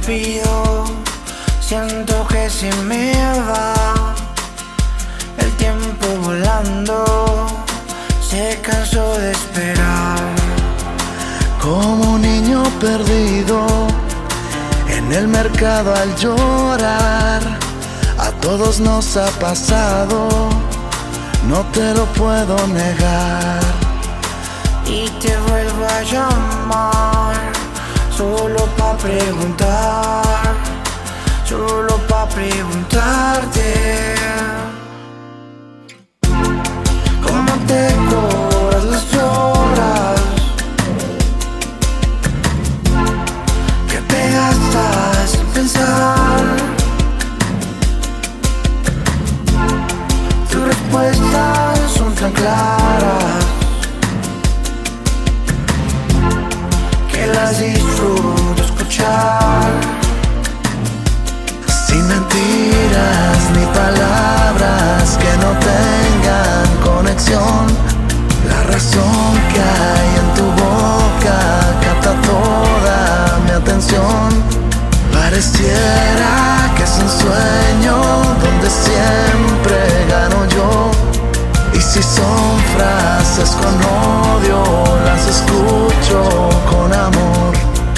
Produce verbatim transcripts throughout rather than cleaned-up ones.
rápido, siento que se me va el tiempo volando, se cansó de esperar. Como un niño perdido en el mercado al llorar, a todos nos ha pasado, no te lo puedo negar. Y te vuelvo a llamar, solo pa' preguntar, solo pa' preguntarte ¿cómo te cobras las horas que te gastas sin pensar? Tus respuestas son tan claras que las disfruto escuchar. Sin mentiras ni palabras que no tengan conexión, la razón que hay en tu boca capta toda mi atención. Pareciera que es un sueño donde siempre gano yo, y si son frases con odio las escucho con amor.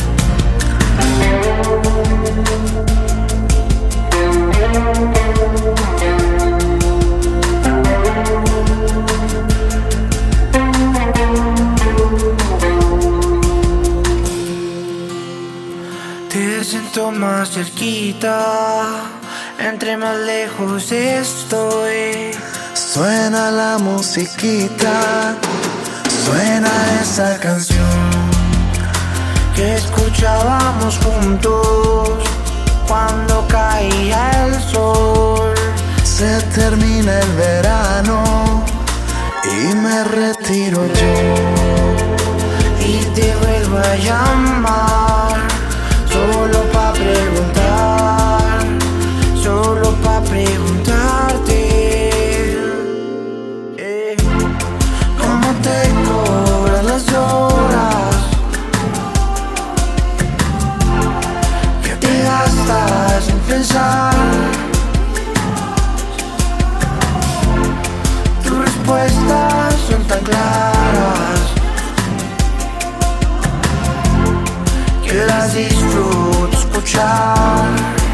Te siento más cerquita, entre más lejos estoy. Suena la musiquita, suena esa canción que escuchábamos juntos cuando caía el sol. Se termina el verano y me retiro yo, y te vuelvo a llamar, solo pa' preguntar, solo pa' preguntarte eh, ¿cómo te cobras las horas que te gastas sin pensar? Tus respuestas son tan claras que las disfruto escuchar.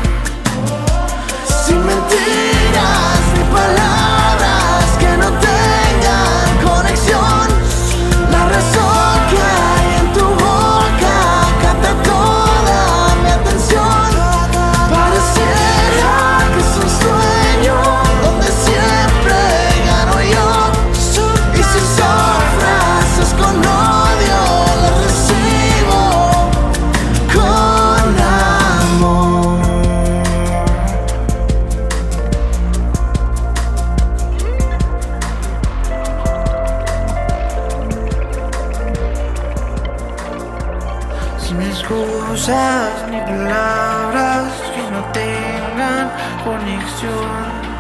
Sin mentiras ni palabras que no tengan conexión, la razón que hay en tu boca capta toda mi atención. Pareciera que es un sueño donde siempre gano yo, y si son frases con odio las recibo con amor. Sin excusas ni palabras que no tengan conexión.